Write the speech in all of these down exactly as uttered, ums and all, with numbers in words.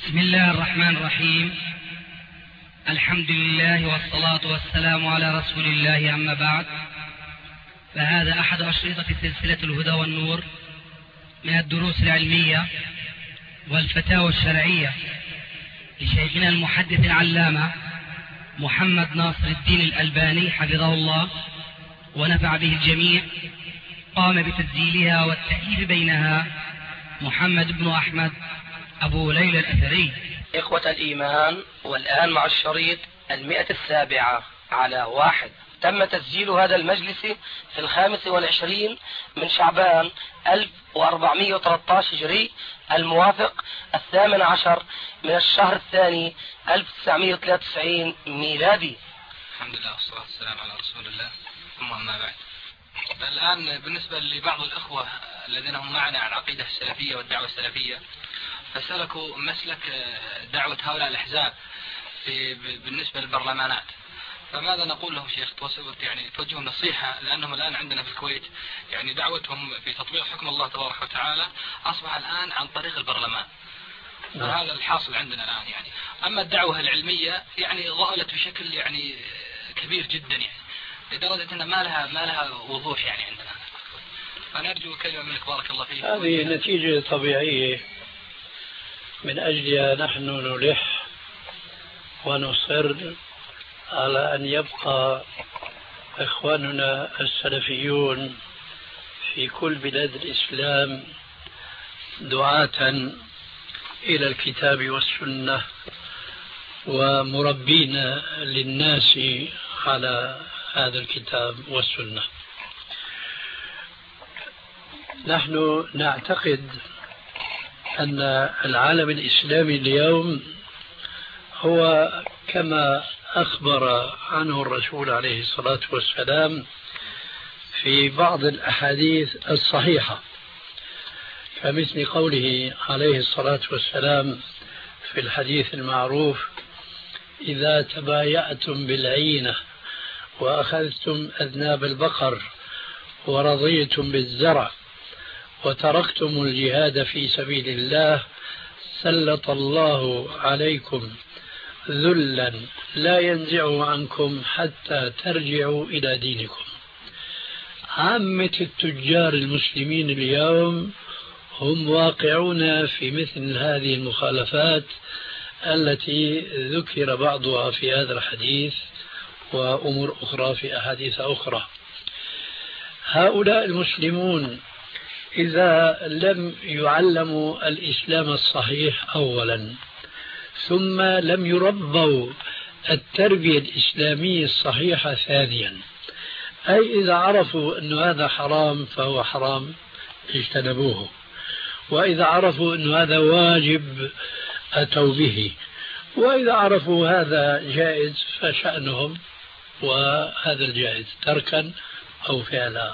بسم الله الرحمن الرحيم. الحمد لله والصلاة والسلام على رسول الله، أما بعد، فهذا أحد أشرطة سلسلة الهدى والنور من الدروس العلمية والفتاوى الشرعية لشيخنا المحدث العلامة محمد ناصر الدين الألباني حفظه الله ونفع به الجميع. قام بتسجيلها والتأليف بينها محمد بن أحمد أبو ليلى الأثري. إخوة الإيمان، والآن مع الشريط المئة السابعة على واحد. تم تسجيل هذا المجلس في الخامس والعشرين من شعبان ألف وأربعمائة وثلاثة عشر هجري، الموافق الثامن عشر من الشهر الثاني ألف وتسعمائة وثلاثة وتسعين ميلادي. الحمد لله والصلاة والسلام على رسول الله، ثم أما بعد. الآن بالنسبة لبعض الأخوة الذين هم معنا عن عقيدة السلفية والدعوة السلفية، فسلكوا مسلك دعوة هؤلاء الأحزاب في بالنسبة للبرلمانات، فماذا نقول لهم شيخ؟ يعني توجههم نصيحة، لأنهم الآن عندنا في الكويت يعني دعوتهم في تطبيق حكم الله تبارك وتعالى أصبح الآن عن طريق البرلمان، وهذا الحاصل عندنا الآن. يعني أما الدعوة العلمية يعني ضالت بشكل يعني كبير جدا، يعني لدرجة أن ما لها ما لها وضوح يعني عندنا. فنرجو كلمة منك بارك الله فيك. هذه نتيجة طبيعية من أجلها نحن نلح ونصر على أن يبقى إخواننا السلفيون في كل بلاد الإسلام دعاة إلى الكتاب والسنة ومربين للناس على هذا الكتاب والسنة. نحن نعتقد أن العالم الإسلامي اليوم هو كما أخبر عنه الرسول عليه الصلاة والسلام في بعض الأحاديث الصحيحة، كمثل قوله عليه الصلاة والسلام في الحديث المعروف: إذا تبايعتم بالعينة وأخذتم أذناب البقر ورضيتم بالزرع وتركتم الجهاد في سبيل الله سلط الله عليكم ذلا لا ينزع عنكم حتى ترجعوا إلى دينكم. عامة التجار المسلمين اليوم هم واقعون في مثل هذه المخالفات التي ذكر بعضها في هذا الحديث وأمور أخرى في أحاديث أخرى. هؤلاء المسلمون إذا لم يعلموا الإسلام الصحيح أولا، ثم لم يربوا التربية الإسلامية الصحيحة ثانيا، أي إذا عرفوا أن هذا حرام فهو حرام اجتنبوه، وإذا عرفوا أن هذا واجب أتوا به، وإذا عرفوا هذا جائز فشأنهم وهذا الجائز تركا أو فعلا.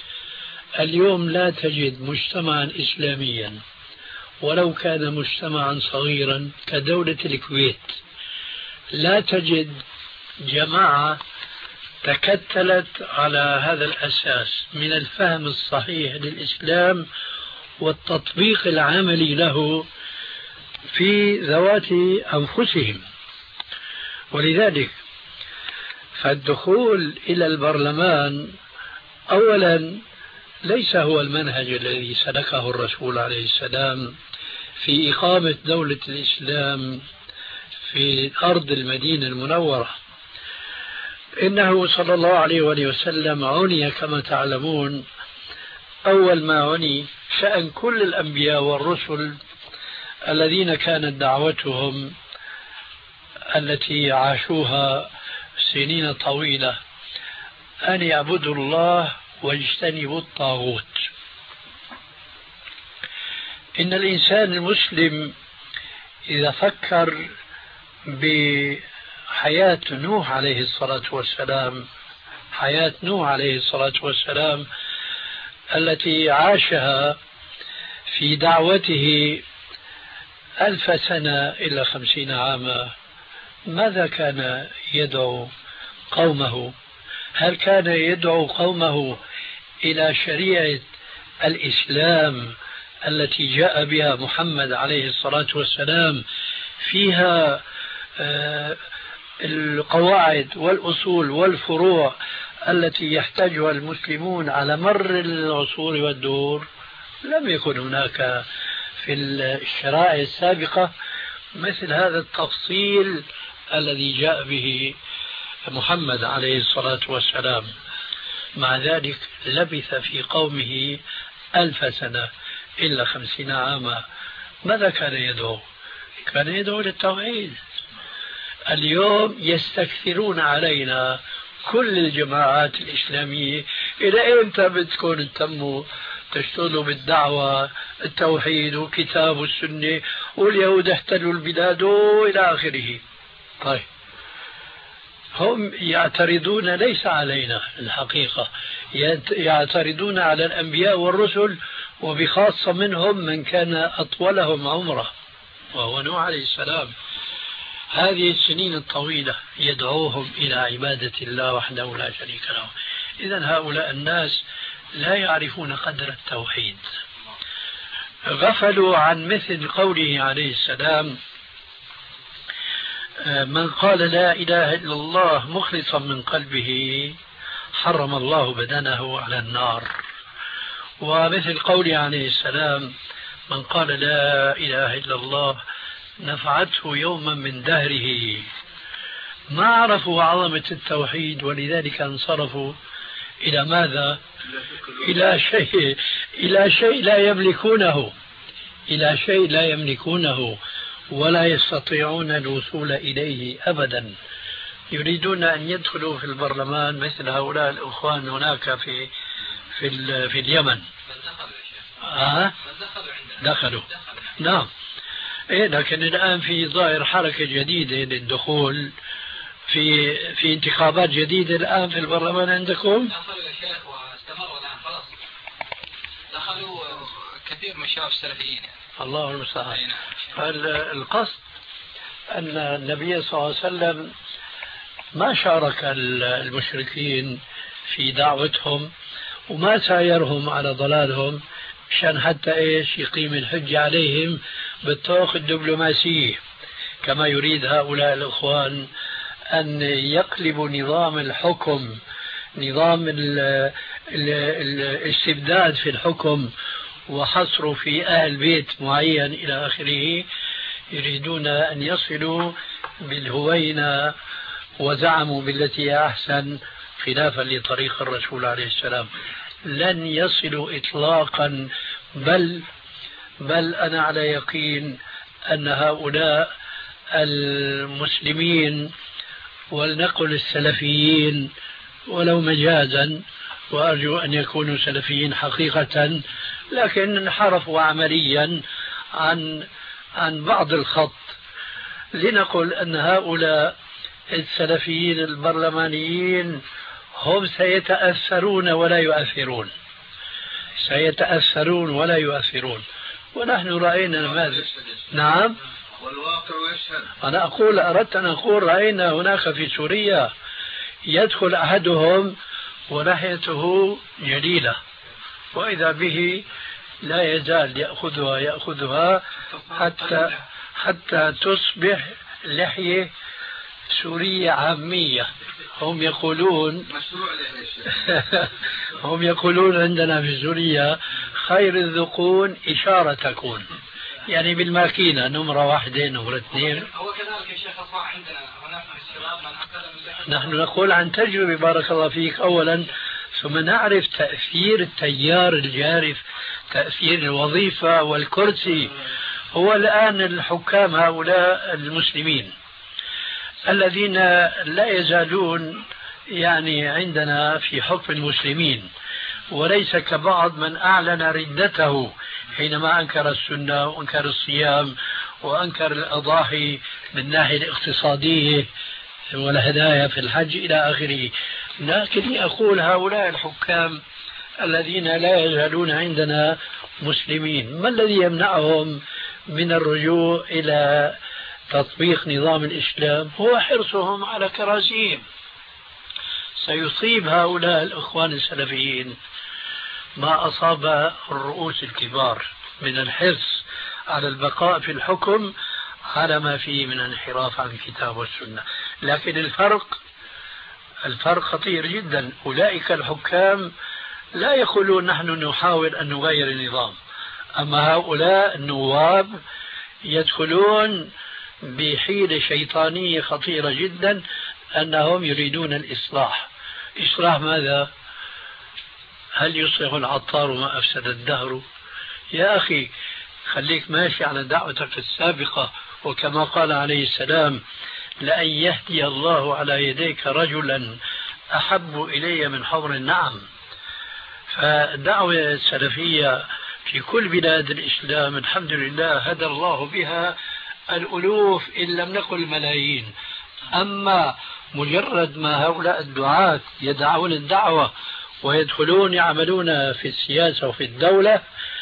اليوم لا تجد مجتمعا إسلاميا ولو كان مجتمعا صغيرا كدولة الكويت، لا تجد جماعة تكتلت على هذا الأساس من الفهم الصحيح للإسلام والتطبيق العملي له في ذوات أنفسهم. ولذلك فالدخول إلى البرلمان أولا ليس هو المنهج الذي سلكه الرسول عليه السلام في إقامة دولة الإسلام في أرض المدينة المنورة. إنه صلى الله عليه وآله وسلم عني كما تعلمون أول ما عني شأن كل الأنبياء والرسل الذين كانت دعوتهم التي عاشوها سنين طويلة أن يعبدوا الله واجتنبوا الطاغوت. إن الإنسان المسلم إذا فكر بحياة نوح عليه الصلاة والسلام، حياة نوح عليه الصلاة والسلام التي عاشها في دعوته ألف سنة إلى خمسين عاما، ماذا كان يدعو قومه؟ هل كان يدعو قومه إلى شريعة الإسلام التي جاء بها محمد عليه الصلاة والسلام فيها القواعد والأصول والفروع التي يحتاجها المسلمون على مر العصور والدهور. لم يكن هناك في الشرائع السابقة مثل هذا التفصيل الذي جاء به محمد عليه الصلاة والسلام. مع ذلك لبث في قومه ألف سنة إلا خمسين عاما. ماذا كان يدعو؟ كان يدعو للتوحيد. اليوم يستكثرون علينا كل الجماعات الإسلامية، إلى إمتى بدكم تتموا تشتغلوا بالدعوة التوحيد وكتاب والسنة واليهود احتلوا البلاد إلى آخره؟ طيب هم يعترضون ليس علينا الحقيقة، يعترضون على الأنبياء والرسل، وبخاصة منهم من كان أطولهم عمره وهو نوح عليه السلام. هذه السنين الطويلة يدعوهم إلى عبادة الله وحده لا شريك له. إذن هؤلاء الناس لا يعرفون قدر التوحيد، غفلوا عن مثل قوله عليه السلام: من قال لا إله إلا الله مخلصا من قلبه حرم الله بدنه على النار. ومثل قوله عليه السلام: من قال لا إله إلا الله نفعته يوما من دهره. ما عرفوا عظمة التوحيد، ولذلك انصرفوا إلى ماذا؟ إلى شيء إلى شيء لا يملكونه إلى شيء لا يملكونه ولا يستطيعون الوصول إليه أبدا. يريدون أن يدخلوا في البرلمان مثل هؤلاء الأخوان هناك في في في اليمن. آه؟ دخلوا نعم. إيه، لكن الآن في ظاهر حركة جديدة للدخول في في انتخابات جديدة الآن في البرلمان عندكم. دخلوا يا شيخ واستمروا الآن خلاص. دخلوا كثير من الشباب السلفيين يعني. الله المستعان. القصد أن النبي صلى الله عليه وسلم ما شارك المشركين في دعوتهم وما سايرهم على ضلالهم مشان حتى إيش يقيم الحجة عليهم بالطرق الدبلوماسية، كما يريد هؤلاء الإخوان أن يقلبوا نظام الحكم، نظام ال ال الاستبداد في الحكم وحصروا في أهل بيت معين إلى آخره. يريدون أن يصلوا بالهوينة وزعموا بالتي هي أحسن خلافا لطريق الرسول عليه السلام. لن يصلوا إطلاقا، بل بل أنا على يقين أن هؤلاء المسلمين ولنقل السلفيين ولو مجازا، وأرجو أن يكونوا سلفيين حقيقة، لكن انحرفوا عمليا عن عن بعض الخط. لنقل أن هؤلاء السلفيين البرلمانيين هم سيتأثرون ولا يؤثرون، سيتأثرون ولا يؤثرون. ونحن رأينا ماذا. نعم، والواقع يشهد. أنا أقول أردت أن أقول رأينا هناك في سوريا يدخل أحدهم ولحيته جليلة، وإذا به لا يزال يأخذها يأخذها حتى حتى تصبح لحية سورية عامية. هم يقولون هم يقولون عندنا في سوريا خير الذقون إشارة تكون، يعني بالماكينة نمرة واحدة نمرة اثنين. هو كذلك يا شيخ أصبح عندنا هناك في الشباب من أكثر من نحن نقول عن تجربة بارك الله فيك أولا، ثم نعرف تأثير التيار الجارف، تأثير الوظيفة والكرسي. هو الآن الحكام هؤلاء المسلمين الذين لا يزالون يعني عندنا في حكم المسلمين، وليس كبعض من أعلن ردته حينما أنكر السنة وأنكر الصيام وأنكر الأضاحي من الناحية الاقتصادية والهدايا في الحج إلى آخره. لكني أقول هؤلاء الحكام الذين لا يزالون عندنا مسلمين، ما الذي يمنعهم من الرجوع إلى تطبيق نظام الإسلام؟ هو حرصهم على كراسيهم. سيصيب هؤلاء الإخوان السلفيين ما أصاب الرؤوس الكبار من الحرص على البقاء في الحكم على ما فيه من انحراف عن الكتاب والسنة. لكن الفرق الفرق خطير جدا. أولئك الحكام لا يقولون نحن نحاول أن نغير النظام، أما هؤلاء النواب يدخلون بحيلة شيطانية خطيرة جدا، أنهم يريدون الإصلاح. إصلاح ماذا؟ هل يصلح العطار ما أفسد الدهر؟ يا أخي خليك ماشي على دعوتك السابقة، وكما قال عليه السلام: لأن يهدي الله على يديك رجلا أحب إلي من حمر النعم. فالدعوة السلفية في كل بلاد الإسلام الحمد لله هدى الله بها الألوف إن لم نقل ملايين. أما مجرد ما هؤلاء الدعاة يدعون الدعوة ويدخلون يعملون في السياسة وفي الدولة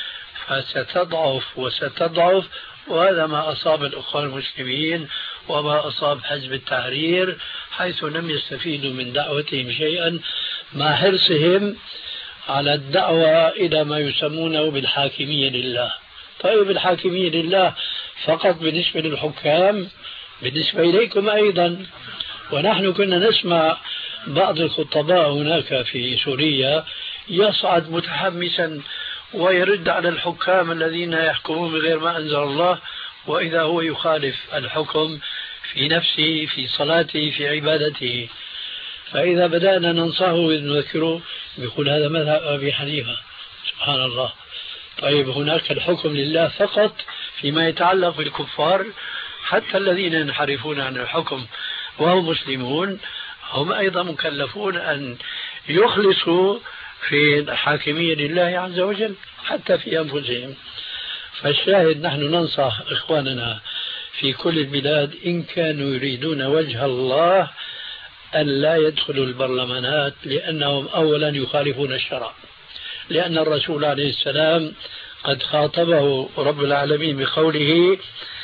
فستضعف وستضعف، وهذا ما أصاب الأخوان المسلمين وما أصاب حزب التحرير، حيث لم يستفيدوا من دعوتهم شيئا مع حرصهم على الدعوة إلى ما يسمونه بالحاكمية لله. طيب الحاكمية لله فقط بالنسبة للحكام؟ بالنسبة إليكم أيضا. ونحن كنا نسمع بعض الخطباء هناك في سوريا يصعد متحمسا ويرد على الحكام الذين يحكمون بغير ما أنزل الله، وإذا هو يخالف الحكم في نفسه، في صلاته، في عبادته. فإذا بدأنا ننصحه ونذكره يقول هذا مذهب أبي حنيفة. سبحان الله. طيب هناك الحكم لله فقط فيما يتعلق بالكفار، حتى الذين ينحرفون عن الحكم وهم مسلمون هم أيضا مكلفون أن يخلصوا في الحاكمية لله عز وجل حتى في أنفسهم. فالشاهد نحن ننصح إخواننا في كل البلاد إن كانوا يريدون وجه الله أن لا يدخلوا البرلمانات، لأنهم أولا يخالفون الشرع، لأن الرسول عليه السلام قد خاطبه رب العالمين بقوله: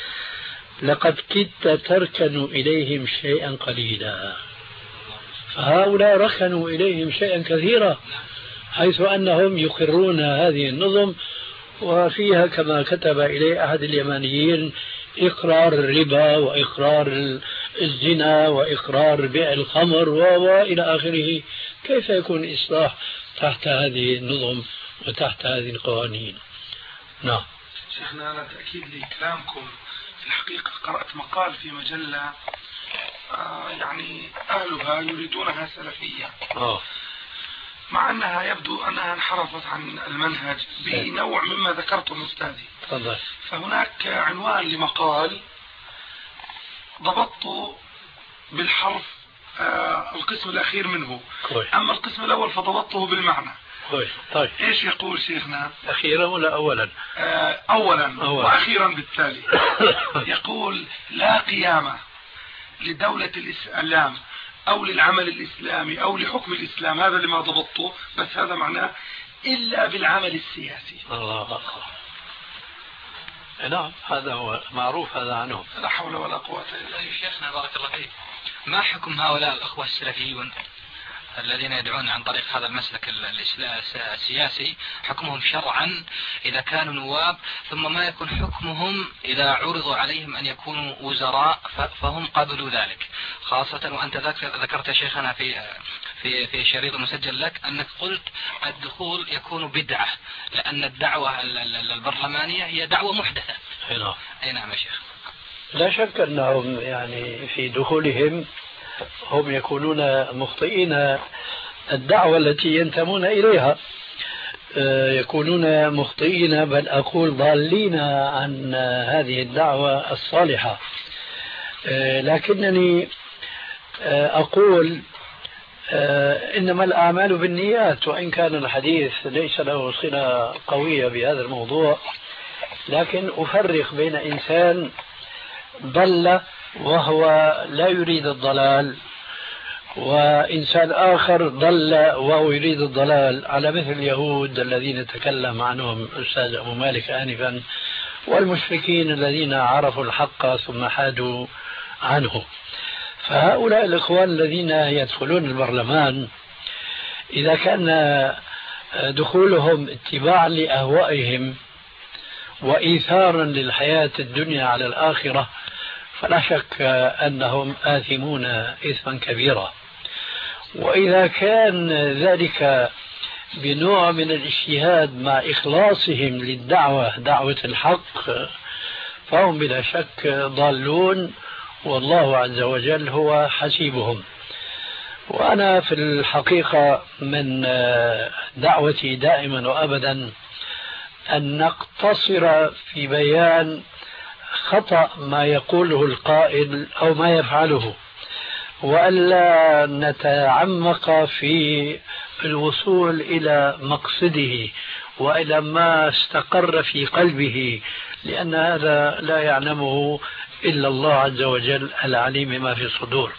لقد كدت تركن إليهم شيئا قليلا. فهؤلاء ركنوا إليهم شيئا كثيرا، حيث أنهم يقرون هذه النظم، وفيها كما كتب إليه أحد اليمانيين إقرار الربا وإقرار الزنا وإقرار بيع الخمر وإلى آخره. كيف يكون الإصلاح تحت هذه النظم وتحت هذه القوانين؟ نعم شيخنا، على تأكيد لكلامكم في الحقيقة قرأت مقال في مجلة آه يعني أهلها يريدونها سلفية، أوه. مع أنها يبدو أنها انحرفت عن المنهج بنوع مما ذكرتم أستاذي. تفضل. فهناك عنوان لمقال ضبطت بالحرف آه القسم الأخير منه، كوي. أما القسم الأول فضبطته بالمعنى. كوي. طيب إيش يقول شيخنا؟ أخيرا ولا أولا؟ آه أولا أولا وأخيرا بالتالي. يقول: لا قيامة لدولة الإسلام أو للعمل الإسلامي أو لحكم الإسلام، هذا لما ضبطته، بس هذا معناه إلا بالعمل السياسي. الله أكبر. نعم هذا هو معروف هذا عنهم. لا حول ولا قوة إلا بالله. شيخنا بارك الله فيك، ما حكم هؤلاء الأخوة السلفيون الذين يدعون عن طريق هذا المسلك السياسي؟ حكمهم شرعا إذا كانوا نواب، ثم ما يكون حكمهم إذا عرضوا عليهم أن يكونوا وزراء فهم قبلوا ذلك، خاصة وأنت ذكرت شيخنا في في في شريط مسجل لك أنك قلت الدخول يكون بدعة، لأن الدعوة البرلمانية هي دعوة محدثة. أي نعم يا شيخ. لا شك أنهم يعني في دخولهم هم يكونون مخطئين الدعوة التي ينتمون إليها، يكونون مخطئين بل أقول ضالين عن هذه الدعوة الصالحة. لكنني أقول إنما الأعمال بالنيات، وإن كان الحديث ليس له صلة قوية بهذا الموضوع، لكن أفرق بين إنسان ضل وهو لا يريد الضلال وإنسان آخر ضل وهو يريد الضلال، على مثل اليهود الذين تكلم عنهم الأستاذ أبو مالك آنفا، والمشركين الذين عرفوا الحق ثم حادوا عنه. فهؤلاء الإخوان الذين يدخلون البرلمان إذا كان دخولهم اتباعا لأهوائهم وإيثارا للحياة الدنيا على الآخرة، فلا شك أنهم آثمون إثما كبيرا. وإذا كان ذلك بنوع من الاجتهاد مع إخلاصهم للدعوة، دعوة الحق، فهم بلا شك ضالون، والله عز وجل هو حسيبهم. وأنا في الحقيقة من دعوتي دائما وأبدا أن نقتصر في بيان خطأ ما يقوله القائل أو ما يفعله، وألا نتعمق في الوصول إلى مقصده وإلى ما استقر في قلبه، لأن هذا لا يعلمه إلا الله عز وجل العليم ما في الصدور.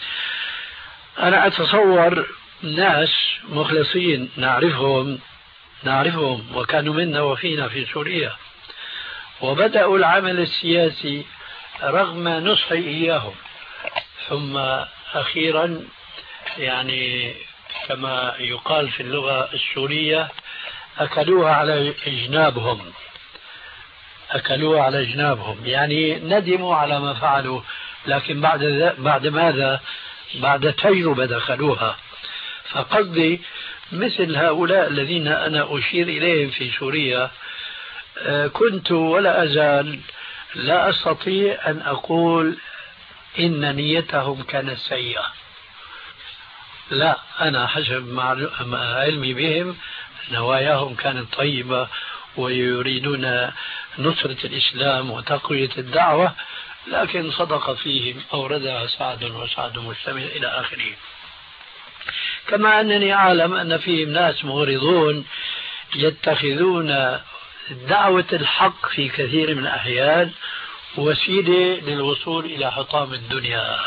أنا أتصور ناس مخلصين نعرفهم نعرفهم وكانوا منا وفينا في سوريا، وبدأوا العمل السياسي رغم نصحي إياهم، ثم أخيرا يعني كما يقال في اللغة السورية أكلوها على جنابهم أكلوها على جنابهم يعني ندموا على ما فعلوا، لكن بعد بعد ماذا؟ بعد تجربة دخلوها. فقصدي مثل هؤلاء الذين أنا أشير إليهم في سوريا، كنت ولا أزال لا أستطيع أن أقول إن نيتهم كانت سيئة، لا، أنا حسب علمي بهم نواياهم كانت طيبة ويريدون نصرة الإسلام وتقوية الدعوة، لكن صدق فيهم أوردها سعد وسعد مجتمع إلى آخره. كما أنني أعلم أن فيهم ناس مغرضون يتخذون دعوة الحق في كثير من الأحيان وسيلة للوصول إلى حطام الدنيا.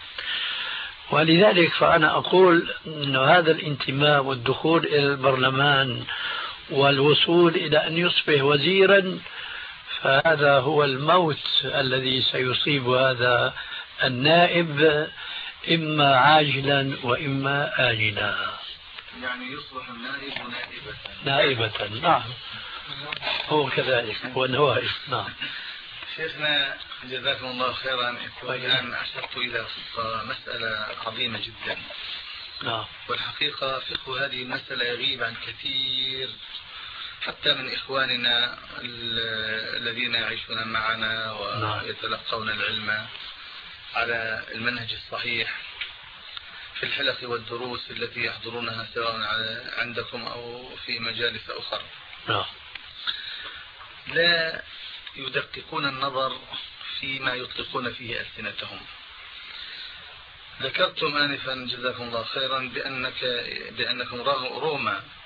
ولذلك فأنا أقول أن هذا الانتماء والدخول إلى البرلمان والوصول إلى أن يصبح وزيرا، فهذا هو الموت الذي سيصيب هذا النائب إما عاجلا وإما آجلا. يعني يصبح النائب نائبة نائبة نعم، هو كذلك هو النوائب. نعم شيخنا جزاكم الله خيرا. الآن أشرت إلى مسألة عظيمة جدا. نعم. والحقيقة فقه هذه المسألة يغيب عن كثير حتى من إخواننا الذين يعيشون معنا ويتلقون العلم على المنهج الصحيح في الحلق والدروس التي يحضرونها سواء عندكم أو في مجالس أخرى. نعم. لا يدققون النظر فيما يطلقون فيه ألسنتهم. ذكرتم آنفا جزاكم الله خيرا بأنك بأنكم رغم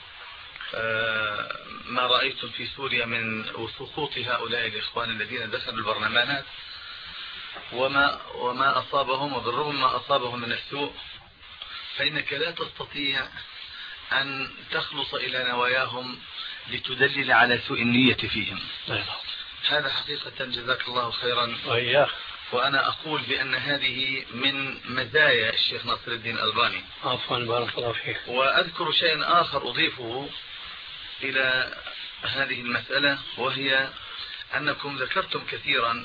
ما رأيتم في سوريا من سقوط هؤلاء الإخوان الذين دخلوا البرلمانات وما وما أصابهم، وبالرغم ما أصابهم من السوء، فإنك لا تستطيع أن تخلص إلى نواياهم لتدلل على سوء النية فيهم. هذا حقيقة جزاك الله خيرا. وإياك. وأنا أقول بأن هذه من مزايا الشيخ ناصر الدين الألباني. عفوا بارك الله فيك. وأذكر شيئا آخر أضيفه إلى هذه المسألة، وهي أنكم ذكرتم كثيرا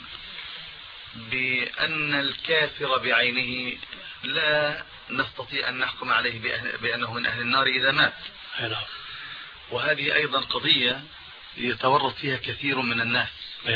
بأن الكافر بعينه لا نستطيع أن نحكم عليه بأنه من أهل النار إذا مات. وهذه أيضا قضية يتورط فيها كثير من الناس.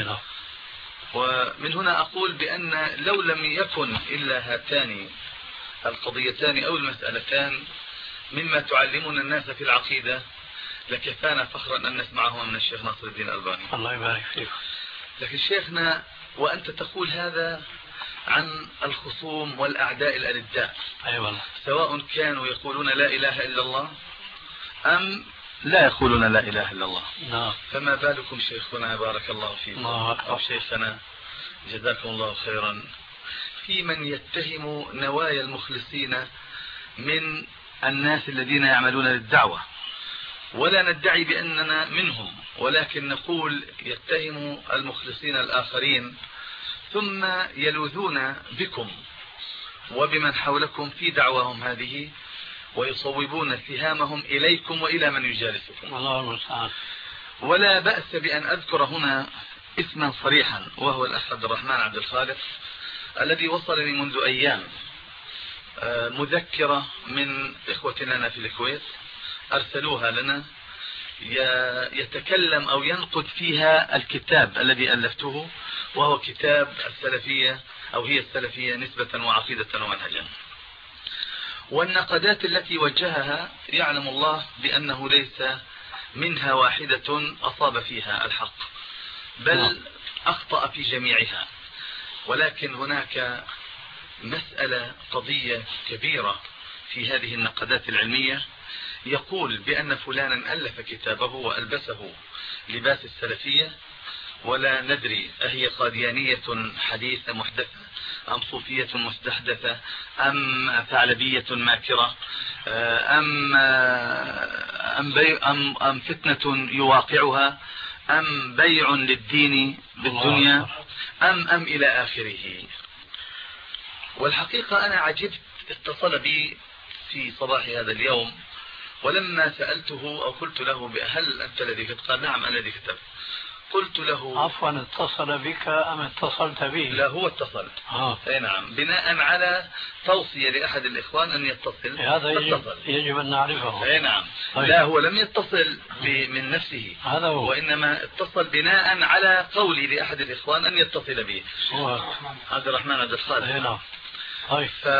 ومن هنا أقول بأن لو لم يكن إلا هاتان القضيتان أو المسألتان مما تعلمون الناس في العقيدة لكفانا فخرا أن نسمعهما من الشيخ ناصر الدين الألباني. الله يبارك فيك. لكن شيخنا وأنت تقول هذا عن الخصوم والأعداء الأرداء. أيوة. سواء كانوا يقولون لا إله إلا الله أم لا يقولون لا إله إلا الله. نعم. فما بالكم شيخنا بارك الله فيكم أو شيخنا جزاكم الله خيرا في من يتهم نوايا المخلصين من الناس الذين يعملون للدعوة، ولا ندعي بأننا منهم، ولكن نقول يتهم المخلصين الآخرين ثم يلوذون بكم وبمن حولكم في دعواهم هذه ويصوبون اتهامهم إليكم وإلى من يجالسكم. الله المستعان. ولا بأس بأن أذكر هنا اسما صريحا، وهو الأخ عبد الرحمن عبد الخالق الذي وصلني منذ أيام مذكرة من إخوة لنا في الكويت أرسلوها لنا، يتكلم أو ينقد فيها الكتاب الذي ألفته، وهو كتاب السلفية أو هي السلفية نسبة وعقيدة ومنهجا. والنقدات التي وجهها يعلم الله بأنه ليس منها واحدة أصاب فيها الحق، بل أخطأ في جميعها. ولكن هناك مسألة قضية كبيرة في هذه النقدات العلمية، يقول بأن فلانا ألف كتابه وألبسه لباس السلفية، ولا ندري أهي قاديانية حديثة محدثة أم صوفية مستحدثة أم ثعلبية ماكرة أم, أم, بي أم, أم فتنة يواقعها أم بيع للدين بالدنيا أم أم إلى آخره. والحقيقة أنا عجبت، اتصل بي في صباح هذا اليوم، ولما سألته أو قلت له هل أنت الذي كتبت؟ قال نعم أنا الذي كتبت. قلت له عفوا اتصل بك أم اتصلت به؟ لا هو اتصل. آه. اي نعم، بناء على توصية لأحد الإخوان أن يتصل. هذا يجب, يجب أن نعرفه. اي نعم. طيب. لا هو لم يتصل من نفسه، هذا هو. وإنما اتصل بناء على قولي لأحد الإخوان أن يتصل به. هو عبد الرحمن عبد الخالق. اي نعم. طيب. ف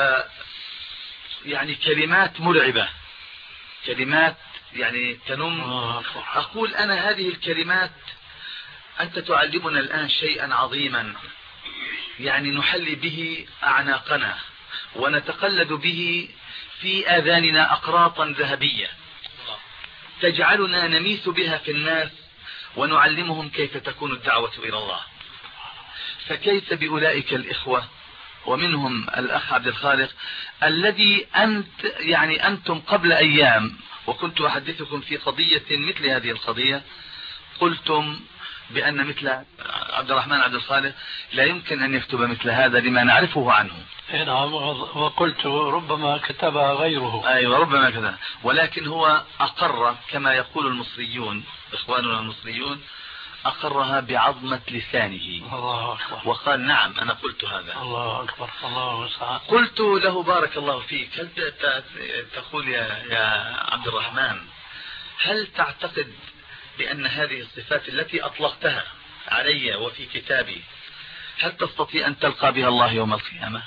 يعني كلمات مرعبة، كلمات يعني تنم. آه. أقول أنا هذه الكلمات أنت تعلمنا الآن شيئا عظيما، يعني نحلي به أعناقنا ونتقلد به في آذاننا أقراطا ذهبية تجعلنا نميس بها في الناس ونعلمهم كيف تكون الدعوة إلى الله. فكيف بأولئك الإخوة ومنهم الأخ عبد الخالق الذي أنت يعني أنتم قبل أيام وكنت أحدثكم في قضية مثل هذه القضية قلتم بأن مثل عبد الرحمن عبد الخالق لا يمكن أن يكتب مثل هذا لما نعرفه عنه. نعم، وقلت ربما كتبها غيره. أيوة ربما كذا، ولكن هو أقر كما يقول المصريون إخواننا المصريون، أقرها بعظمة لسانه. الله أكبر. وقال نعم أنا قلت هذا. الله أكبر. الله سعى. قلت له بارك الله فيك، هل تقول يا, يا عبد الرحمن هل تعتقد بأن هذه الصفات التي أطلقتها علي وفي كتابي هل تستطيع أن تلقى بها الله يوم القيامة؟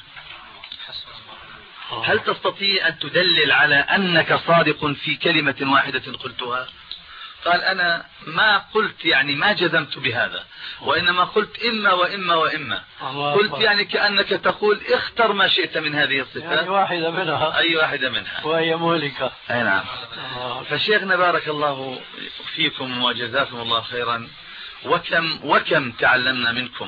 هل تستطيع أن تدلل على أنك صادق في كلمة واحدة قلتها؟ قال أنا ما قلت يعني ما جزمت بهذا، وإنما قلت إما وإما وإما. قلت يعني كأنك تقول اختر ما شئت من هذه الصفات، يعني واحدة منها، أي واحدة منها وهي مهلكة. أي نعم. فشيخنا بارك الله فيكم وجزاكم الله خيرا، وكم وكم تعلمنا منكم،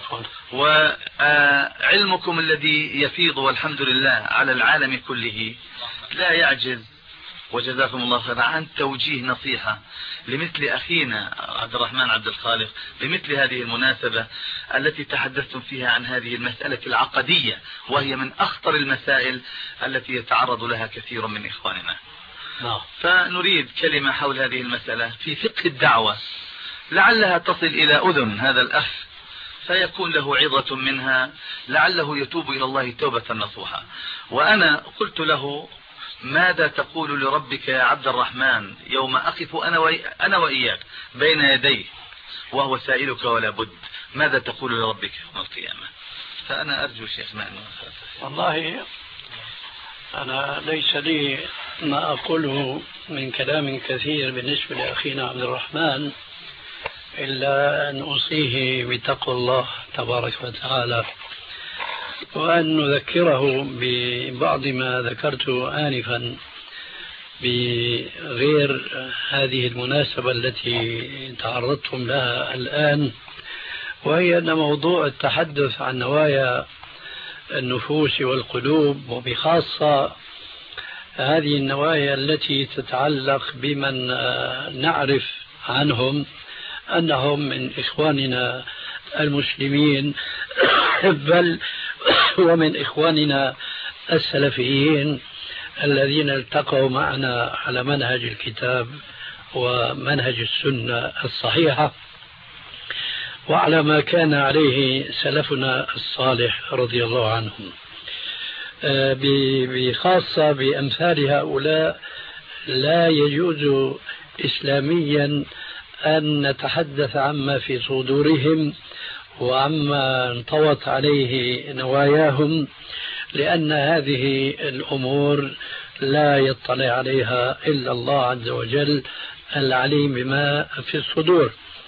وعلمكم الذي يفيض والحمد لله على العالم كله لا يعجز، وجزاكم الله خيرا، عن توجيه نصيحة لمثل أخينا عبد الرحمن عبد الخالق بمثل هذه المناسبة التي تحدثتم فيها عن هذه المسألة العقدية، وهي من أخطر المسائل التي يتعرض لها كثير من إخواننا. فنريد كلمة حول هذه المسألة في فقه الدعوة لعلها تصل إلى أذن هذا الأخ فيكون له عظة منها، لعله يتوب إلى الله توبة نصوحا. وأنا قلت له ماذا تقول لربك يا عبد الرحمن يوم أقف أنا, وي... أنا وإياك بين يديه وهو سائلك ولا بد، ماذا تقول لربك يوم القيامة؟ فأنا أرجو شيخنا أنه والله أنا ليس لي ما أقوله من كلام كثير بالنسبة لأخينا عبد الرحمن إلا أن أوصيه بتقوى الله تبارك وتعالى، وأن نذكره ببعض ما ذكرته آنفا بغير هذه المناسبة التي تعرضتم لها الآن، وهي أن موضوع التحدث عن نوايا النفوس والقلوب، وبخاصة هذه النوايا التي تتعلق بمن نعرف عنهم أنهم من إخواننا المسلمين بل ومن إخواننا السلفيين الذين التقوا معنا على منهج الكتاب ومنهج السنة الصحيحة، وعلى ما كان عليه سلفنا الصالح رضي الله عنهم. بخاصة بأمثال هؤلاء لا يجوز إسلاميا أن نتحدث عما في صدورهم وعما انطوت عليه نواياهم، لأن هذه الأمور لا يطلع عليها إلا الله عز وجل العليم بما في الصدور.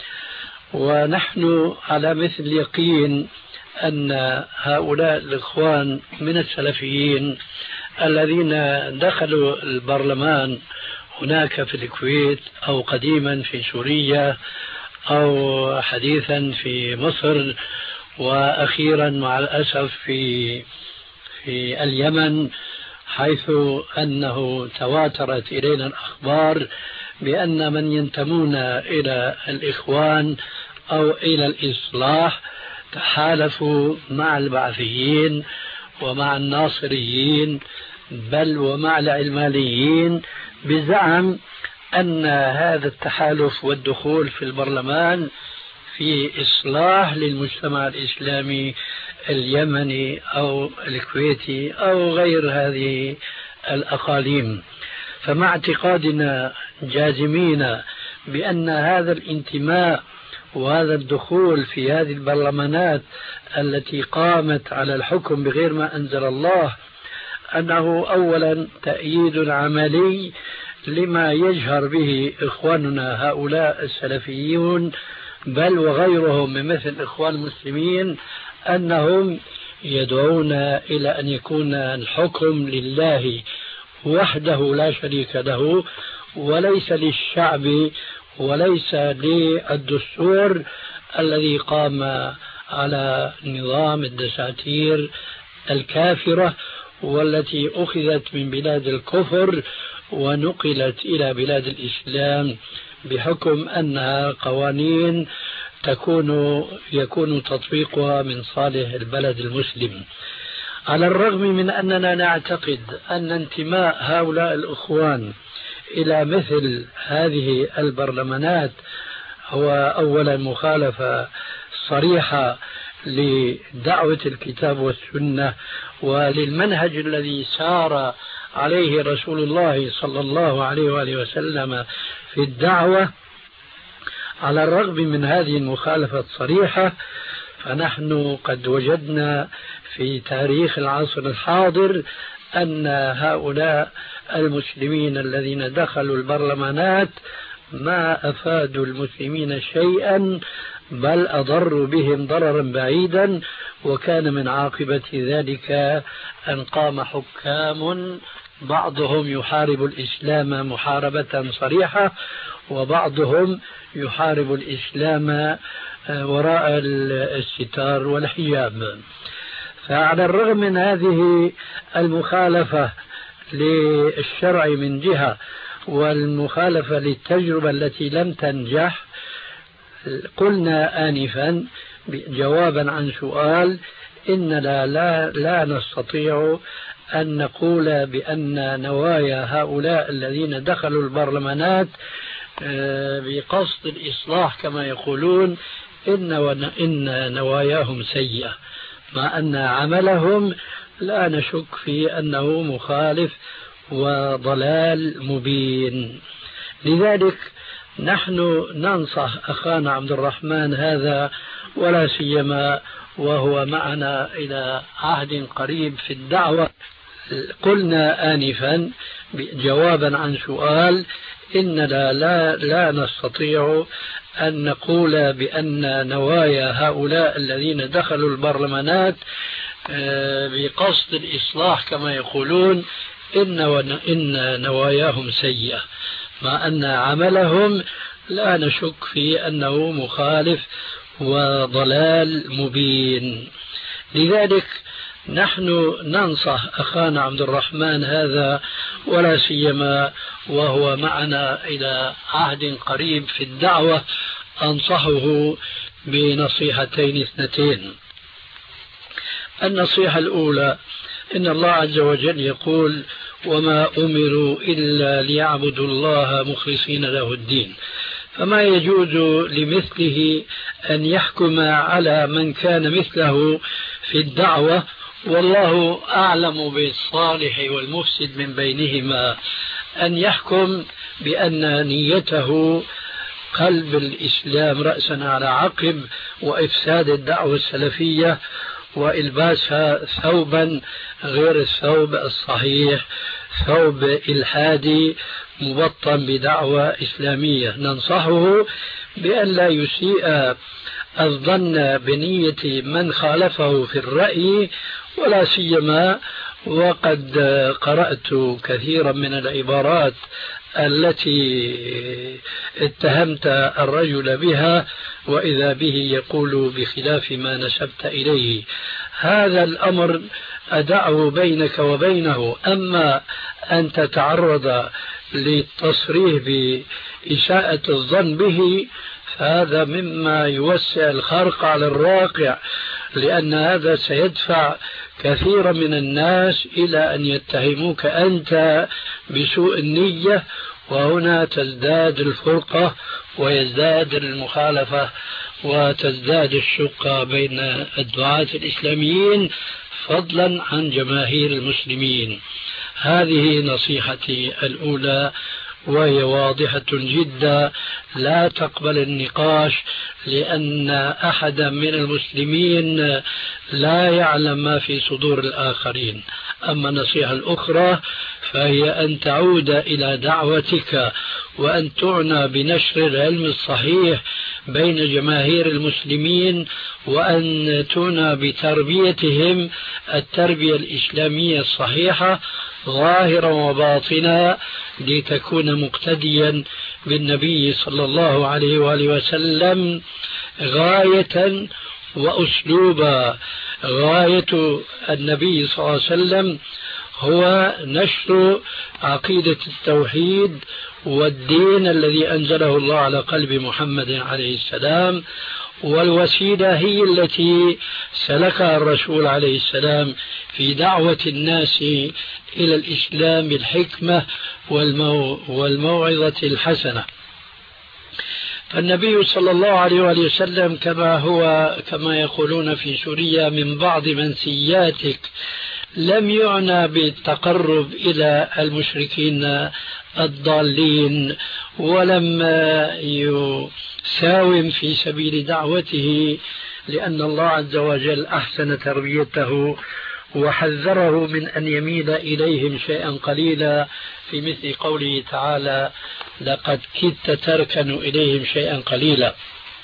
ونحن على مثل يقين أن هؤلاء الإخوان من السلفيين الذين دخلوا البرلمان هناك في الكويت أو قديما في سوريا أو حديثا في مصر وأخيرا مع الأسف في في اليمن، حيث أنه تواترت إلينا الأخبار بأن من ينتمون إلى الإخوان أو إلى الإصلاح تحالفوا مع البعثيين ومع الناصريين بل ومع العلمانيين بزعم أن هذا التحالف والدخول في البرلمان في إصلاح للمجتمع الإسلامي اليمني أو الكويتي أو غير هذه الأقاليم. فمع اعتقادنا جازمين بأن هذا الانتماء وهذا الدخول في هذه البرلمانات التي قامت على الحكم بغير ما أنزل الله أنه أولا تأييد عملي لما يجهر به إخواننا هؤلاء السلفيون بل وغيرهم من مثل إخوان المسلمين، أنهم يدعون إلى أن يكون الحكم لله وحده لا شريك له وليس للشعب وليس للدستور الذي قام على نظام الدساتير الكافرة والتي أخذت من بلاد الكفر ونقلت إلى بلاد الإسلام بحكم أنها قوانين تكون يكون تطبيقها من صالح البلد المسلم. على الرغم من أننا نعتقد أن انتماء هؤلاء الإخوان إلى مثل هذه البرلمانات هو أولا مخالفة صريحة لدعوة الكتاب والسنة وللمنهج الذي سار عليه رسول الله صلى الله عليه وآله وسلم في الدعوة. على الرغم من هذه المخالفة الصريحة فنحن قد وجدنا في تاريخ العصر الحاضر أن هؤلاء المسلمين الذين دخلوا البرلمانات ما أفادوا المسلمين شيئا بل أضروا بهم ضررا بعيدا، وكان من عاقبة ذلك أن قام حكام بعضهم يحارب الإسلام محاربة صريحة وبعضهم يحارب الإسلام وراء الستار والحجاب. فعلى الرغم من هذه المخالفة للشرع من جهة والمخالفة للتجربة التي لم تنجح، قلنا آنفا جوابا عن سؤال إننا لا, لا نستطيع أن نقول بأن نوايا هؤلاء الذين دخلوا البرلمانات بقصد الإصلاح كما يقولون إن, إن نواياهم سيئة، مع أن عملهم لا نشك في أنه مخالف وضلال مبين. لذلك نحن ننصح أخانا عبد الرحمن هذا ولا سيما وهو معنا إلى عهد قريب في الدعوة. قلنا آنفا جوابا عن سؤال إننا لا, لا نستطيع أن نقول بأن نوايا هؤلاء الذين دخلوا البرلمانات بقصد الإصلاح كما يقولون إن, إن نواياهم سيئة، مع أن عملهم لا نشك في أنه مخالف وضلال مبين. لذلك نحن ننصح أخانا عبد الرحمن هذا ولا سيما وهو معنا إلى عهد قريب في الدعوة أنصحه بنصيحتين اثنتين. النصيحة الأولى إن الله عز وجل يقول وما أمروا إلا ليعبدوا الله مخلصين له الدين. فما يجوز لمثله أن يحكم على من كان مثله في الدعوة، والله أعلم بالصالح والمفسد من بينهما، أن يحكم بأن نيته قلب الإسلام رأسا على عقب وإفساد الدعوة السلفية وإلباسها ثوبا غير الثوب الصحيح، ثوب إلحادي مبطن بدعوة إسلامية. ننصحه بأن لا يسيء الظن بنية من خالفه في الرأي، ولا سيما وقد قرأت كثيرا من العبارات التي اتهمت الرجل بها، وإذا به يقول بخلاف ما نسبت إليه. هذا الأمر أدعه بينك وبينه، أما أن تتعرض للتصريح بإساءة الظن به فهذا مما يوسع الخرق على الراقع، لأن هذا سيدفع كثيرا من الناس إلى أن يتهموك أنت بسوء النية، وهنا تزداد الفرقة ويزداد المخالفة وتزداد الشقة بين الدعاة الإسلاميين فضلا عن جماهير المسلمين. هذه نصيحتي الأولى، وهي واضحة جدا لا تقبل النقاش، لأن أحدا من المسلمين لا يعلم ما في صدور الآخرين. أما النصيحة الأخرى فهي أن تعود إلى دعوتك، وأن تعنى بنشر العلم الصحيح بين جماهير المسلمين، وأن تعنى بتربيتهم التربية الإسلامية الصحيحة ظاهرا وباطنا، لتكون مقتديا بالنبي صلى الله عليه وآله وسلم غاية وأسلوبا. غاية النبي صلى الله عليه وسلم هو نشر عقيدة التوحيد والدين الذي أنزله الله على قلب محمد عليه السلام، والوسيلة هي التي سلكها الرسول عليه السلام في دعوة الناس إلى الإسلام بالحكمة والمو والموعظة الحسنة. فالنبي صلى الله عليه وسلم كما هو كما يقولون في سوريا من بعض منسياتك لم يعنى بالتقرب إلى المشركين الضالين، ولم يساوم في سبيل دعوته، لأن الله عز وجل أحسن تربيته وحذره من أن يميل إليهم شيئا قليلا، في مثل قوله تعالى لقد كدت تركن إليهم شيئا قليلا.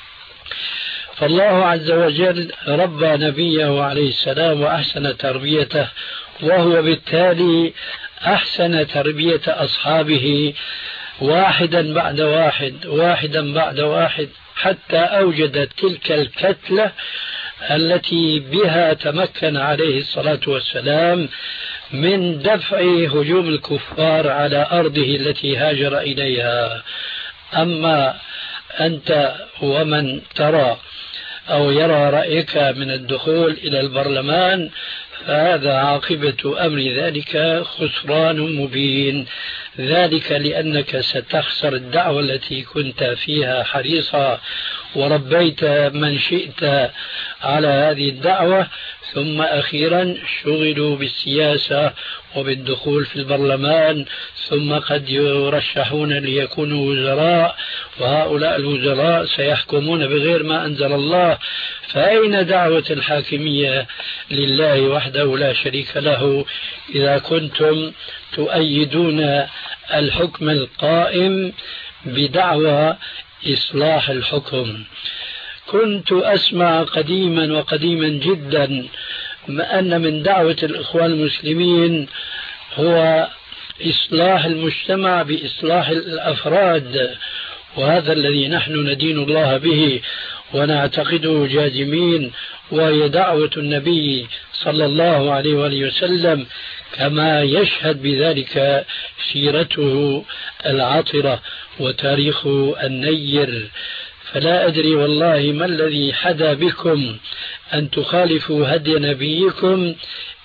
فالله عز وجل ربى نبيه عليه السلام وأحسن تربيته، وهو بالتالي أحسن تربية أصحابه واحدا بعد واحد واحدا بعد واحد، حتى أوجد تلك الكتلة التي بها تمكن عليه الصلاة والسلام من دفع هجوم الكفار على أرضه التي هاجر إليها. أما أنت ومن ترى أو يرى رأيك من الدخول إلى البرلمان فهذا عاقبة أمر ذلك خسران مبين، ذلك لأنك ستخسر الدعوة التي كنت فيها حريصا وربيت من شئت على هذه الدعوة، ثم أخيرا شغلوا بالسياسة وبالدخول في البرلمان، ثم قد يرشحون ليكونوا وزراء، وهؤلاء الوزراء سيحكمون بغير ما أنزل الله. فأين دعوة الحاكمية لله وحده لا شريك له إذا كنتم تؤيدون الحكم القائم بدعوى إصلاح الحكم؟ كنت أسمع قديما وقديما جدا أن من دعوة الإخوان المسلمين هو إصلاح المجتمع بإصلاح الأفراد، وهذا الذي نحن ندين الله به ونعتقده جازمين، وهي دعوة النبي صلى الله عليه وآله وسلم كما يشهد بذلك سيرته العطرة وتاريخه النير. فلا أدري والله ما الذي حدا بكم أن تخالفوا هدي نبيكم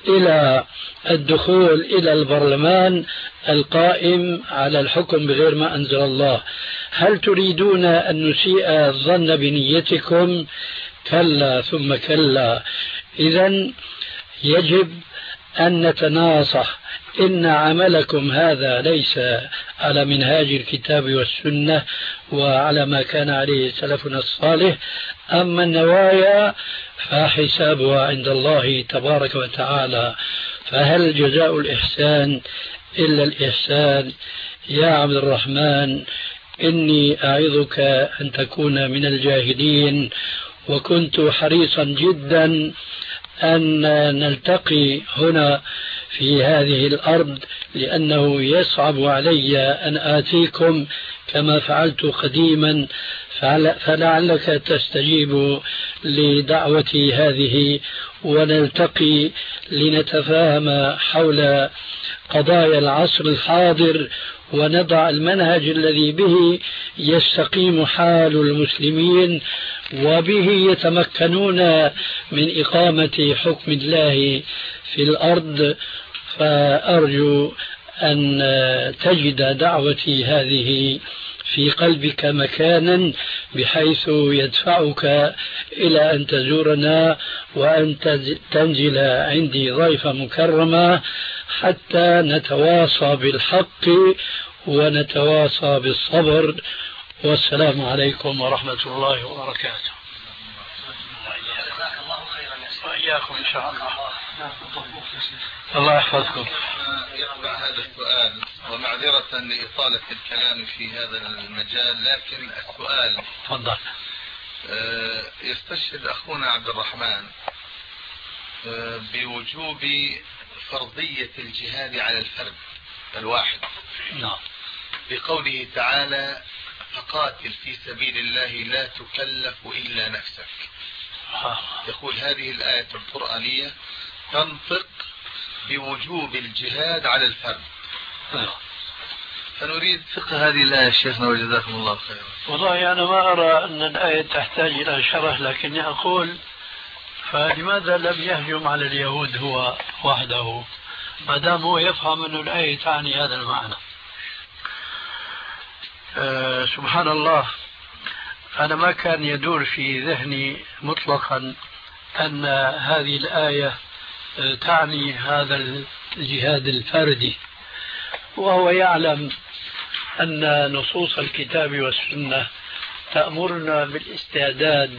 إلى الدخول إلى البرلمان القائم على الحكم بغير ما أنزل الله، هل تريدون أن نسيء الظن بنيتكم؟ كلا ثم كلا. إذن يجب أن نتناصح. إن عملكم هذا ليس على منهاج الكتاب والسنة وعلى ما كان عليه سلفنا الصالح، أما النوايا فحسابها عند الله تبارك وتعالى. فهل جزاء الإحسان إلا الإحسان؟ يا عبد الرحمن إني أعظك أن تكون من الجاهلين، وكنت حريصا جدا أن نلتقي هنا في هذه الأرض، لأنه يصعب علي أن آتيكم كما فعلت قديما، فلعلك تستجيب لدعوتي هذه ونلتقي لنتفاهم حول قضايا العصر الحاضر، ونضع المنهج الذي به يستقيم حال المسلمين وبه يتمكنون من إقامة حكم الله في الأرض. فأرجو أن تجد دعوتي هذه في قلبك مكانا بحيث يدفعك إلى أن تزورنا وأن تنزل عندي ضيفة مكرمة، حتى نتواصى بالحق ونتواصى بالصبر. والسلام عليكم ورحمة الله وبركاته. وإياكم إن شاء الله. الله يحفظكم. يقبع هذا السؤال، ومعذرة لإطالة الكلام في هذا المجال، لكن السؤال تفضل. يستشهد أخونا عبد الرحمن بوجوب فرضية الجهاد على الفرد الواحد. نعم. بقوله تعالى: فقاتل في سبيل الله لا تكلف إلا نفسك. يقول هذه الآية القرآنية تنطق بوجوب الجهاد على الفرد. فنريد فقه هذه الآية شيخنا وجزاكم الله خيرا. والله أنا ما أرى أن الآية تحتاج إلى شرح، لكني أقول فلماذا لم يهجم على اليهود هو وحده ما دام هو يفهم أن الآية تعني هذا المعنى؟ أه سبحان الله، أنا ما كان يدور في ذهني مطلقا أن هذه الآية تعني هذا الجهاد الفردي، وهو يعلم أن نصوص الكتاب والسنة تأمرنا بالاستعداد،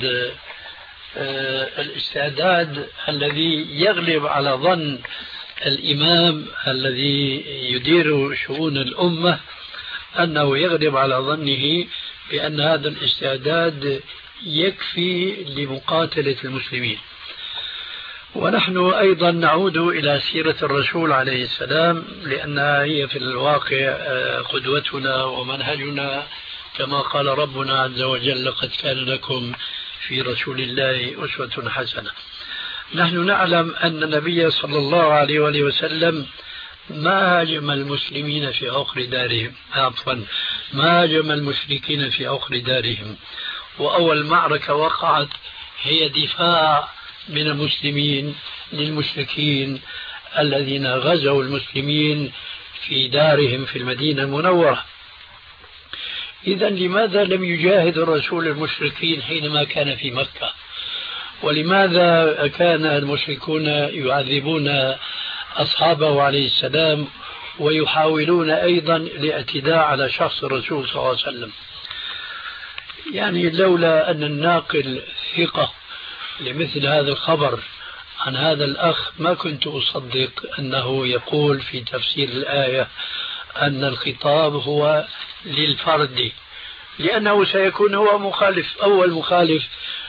الاستعداد الذي يغلب على ظن الإمام الذي يدير شؤون الأمة، أنه يغلب على ظنه بأن هذا الاستعداد يكفي لمقاتلة المسلمين. ونحن أيضا نعود إلى سيرة الرسول عليه السلام، لأنها هي في الواقع قدوتنا ومنهجنا، كما قال ربنا عز وجل: لقد كان لكم في رسول الله أسوة حسنة. نحن نعلم أن النبي صلى الله عليه وآله وسلم ما هاجم المسلمين في عقر دارهم، عفوا ما هاجم المشركين في عقر دارهم، وأول معركة وقعت هي دفاع من المسلمين للمشركين الذين غزوا المسلمين في دارهم في المدينة المنورة. إذن لماذا لم يجاهد الرسول المشركين حينما كان في مكة؟ ولماذا كان المشركون يعذبون أصحابه عليه السلام ويحاولون أيضا الاعتداء على شخص الرسول صلى الله عليه وسلم؟ يعني لولا أن الناقل ثقة لمثل هذا الخبر عن هذا الأخ ما كنت أصدق أنه يقول في تفسير الآية أن الخطاب هو للفرد، لأنه سيكون هو مخالف، أول مخالف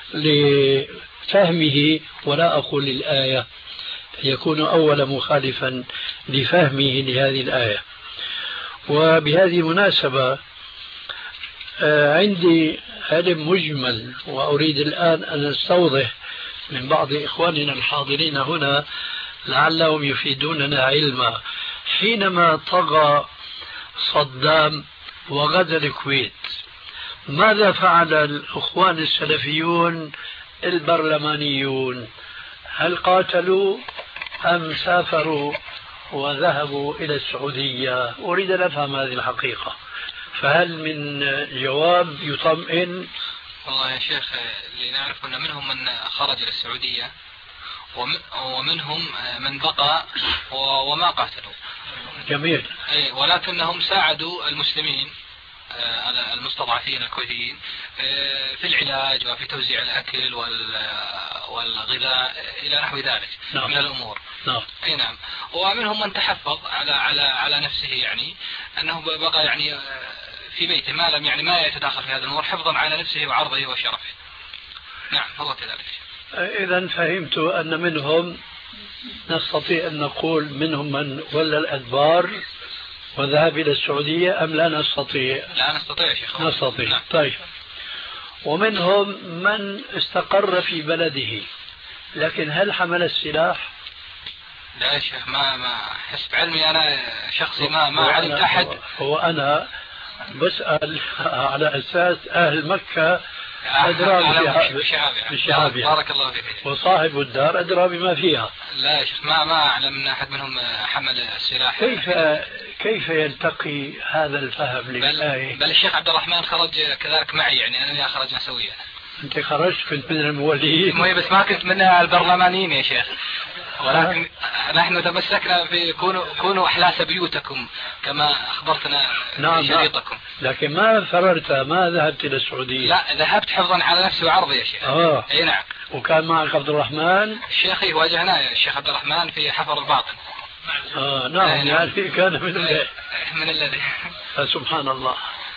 لفهمه، ولا أقول للآية، يكون أول مخالفا لفهمه لهذه الآية. وبهذه المناسبة عندي علم مجمل، وأريد الآن أن أستوضح من بعض إخواننا الحاضرين هنا لعلهم يفيدوننا علما. حينما طغى صدام وغزا الكويت، ماذا فعل الإخوان السلفيون البرلمانيون؟ هل قاتلوا أم سافروا وذهبوا إلى السعودية؟ أريد أن أفهم هذه الحقيقة، فهل من جواب يطمئن؟ والله يا شيخ اللي نعرف أن منهم من خرج إلى السعودية ومنهم من بقى وما قاتلوا. جميل. ولكنهم ساعدوا المسلمين المستضعفين الكويتيين في العلاج وفي توزيع الأكل والغذاء إلى نحو ذلك. نعم. من الأمور. نعم. أي نعم. ومنهم من تحفظ على على على نفسه، يعني أنه بقى يعني في بيته ما لم يعني ما يتداخل في هذا الأمور حفظا على نفسه وعرضه وشرفه. نعم هو كذلك. إذا فهمت أن منهم نستطيع أن نقول منهم من ولى الأدبار وذهب إلى السعودية، أم لا نستطيع؟ لا نستطيع يا شيخ. نستطيع. نعم. طيب. ومنهم من استقر في بلده، لكن هل حمل السلاح؟ لا يا شيخ، ما ما حسب علمي أنا شخصي ما ما علمت أحد. هو أنا بسأل على أساس أهل مكة أدرى بشعابها، بارك الله فيك، وصاحب الدار أدرى بما فيها. لا يا شيخ، ما ما أعلم أن أحد منهم حمل السلاح. كيف كيف يلتقي هذا الفهم للآية؟ بل, بل الشيخ عبد الرحمن خرج كذلك معي، يعني أنا وياه خرجنا سويا. أنت خرجت كنت من المولين؟ مو بس ما كنت من البرلمانيين يا شيخ، ولكن نحن تمسكنا في كونوا كونوا أحلاس بيوتكم كما أخبرتنا. نعم في شريطكم. لكن ما فررت، ما ذهبت إلى السعودية؟ لا، ذهبت حفظا على نفسي وعرضي يا شيخ. آه. أي نعم. وكان معك عبد الرحمن؟ الشيخ واجهناه الشيخ عبد الرحمن في حفر الباطن. آه نعم. يعني كان من الذي من الذي سبحان الله.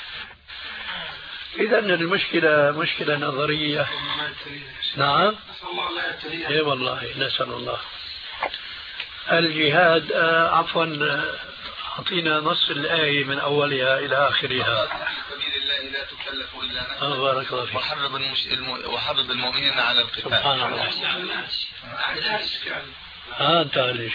إذا المشكلة مشكلة نظرية. نعم. نسأل الله لا يبتليها. إيه والله نسأل الله. الجهاد آه عفوا أعطينا نص الآية من أولها إلى آخرها. سبيل الله لا تكلف إلا نفسك. آه بارك الله فيك. وحرض المش... الم... وحرض المؤمنين على القتال. سبحان الله. ها أنت ليش؟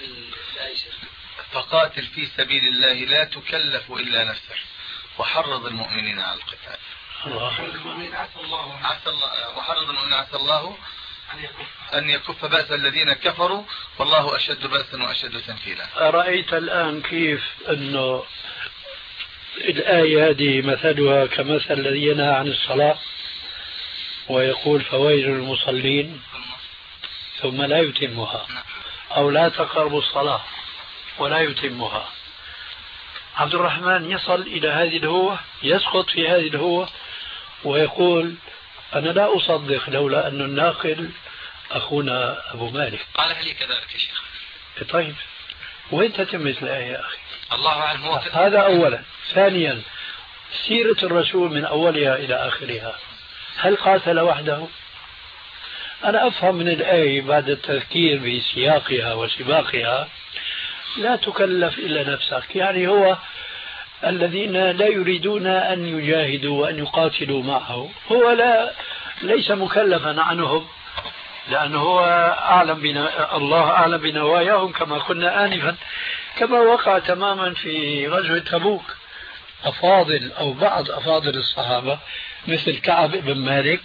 فقاتل في سبيل الله لا تكلف إلا نفسك وحرض المؤمنين على القتال. الله. عسى الله وحرض المؤمنين عسى الله أن يكف بأس الذين كفروا والله أشد بأسا وأشد تنكيلا. أرأيت الآن كيف أنه الآية هذه مثلها كمثل الذي ينهى عن الصلاة ويقول فويل للمصلين ثم لا يتمها، أو لا تقربوا الصلاة ولا يتمها. عبد الرحمن يصل إلى هذه الهوة، يسقط في هذه الهوة ويقول أنا لا أصدق لولا أن الناقل أخونا أبو مالك. قال لي كذلك يا شيخ. طيب وين تتمت الآية يا أخي؟ الله أعلم. هو هذا أولا. ثانيا سيرة الرسول من أولها إلى آخرها، هل قاتل وحده؟ أنا أفهم من الآية بعد التذكير بسياقها وسباقها لا تكلف إلا نفسك، يعني هو الذين لا يريدون أن يجاهدوا وأن يقاتلوا معه هو لا ليس مكلفا عنهم، لأنه هو أعلم بنا الله أعلم بنواياهم كما قلنا آنفا، كما وقع تماما في غزوة تبوك. أفاضل أو بعض أفاضل الصحابة مثل كعب بن مالك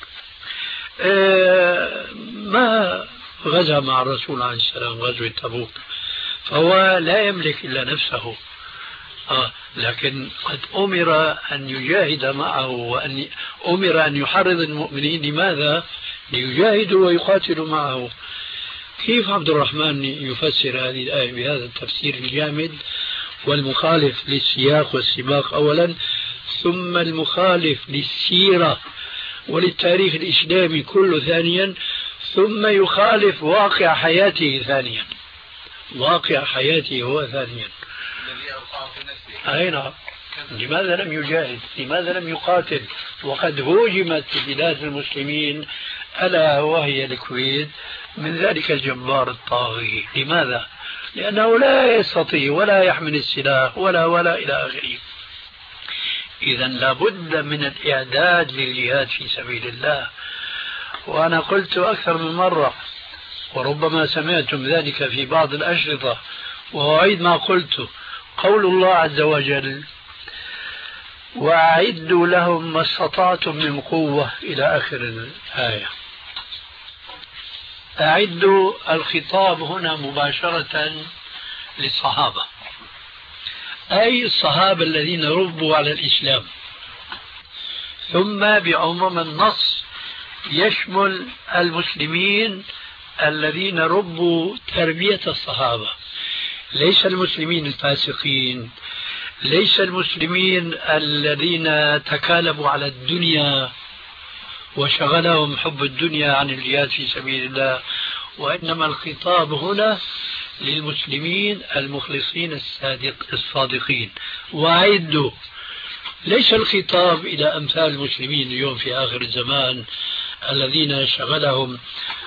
ما غزا مع الرسول عليه السلام غزوة تبوك، فهو لا يملك إلا نفسه. آه لكن قد أمر أن يجاهد معه وأن أمر أن يحرض المؤمنين. لماذا؟ ليجاهدوا ويقاتلوا معه. كيف عبد الرحمن يفسر هذه الآية بهذا التفسير الجامد والمخالف للسياق والسباق أولا، ثم المخالف للسيرة وللتاريخ الإسلامي كله ثانيا، ثم يخالف واقع حياته ثانيا، واقع حياته هو ثانيا. أين لماذا لم يجاهد؟ لماذا لم يقاتل وقد هوجمت بلاد المسلمين ألا وهي الكويت من ذلك الجبار الطاغي؟ لماذا؟ لأنه لا يستطيع ولا يحمل السلاح ولا ولا إلى آخره. إذا لابد من الإعداد للجهاد في سبيل الله. وأنا قلت أكثر من مرة وربما سمعتم ذلك في بعض الأشرطة وأعيد ما قلت، قول الله عز وجل وأعدوا لهم ما استطعتم من قوة إلى آخر الآية. أعدوا الخطاب هنا مباشرة للصحابة، أي الصحابة الذين ربوا على الإسلام، ثم بعموم النص يشمل المسلمين الذين ربوا تربية الصحابة، ليس المسلمين الفاسقين، ليس المسلمين الذين تكالبوا على الدنيا وشغلهم حب الدنيا عن الجهاد في سبيل الله، وإنما الخطاب هنا للمسلمين المخلصين الصادق الصادقين. وأعدوا، ليس الخطاب إلى أمثال المسلمين اليوم في آخر الزمان الذين شغلهم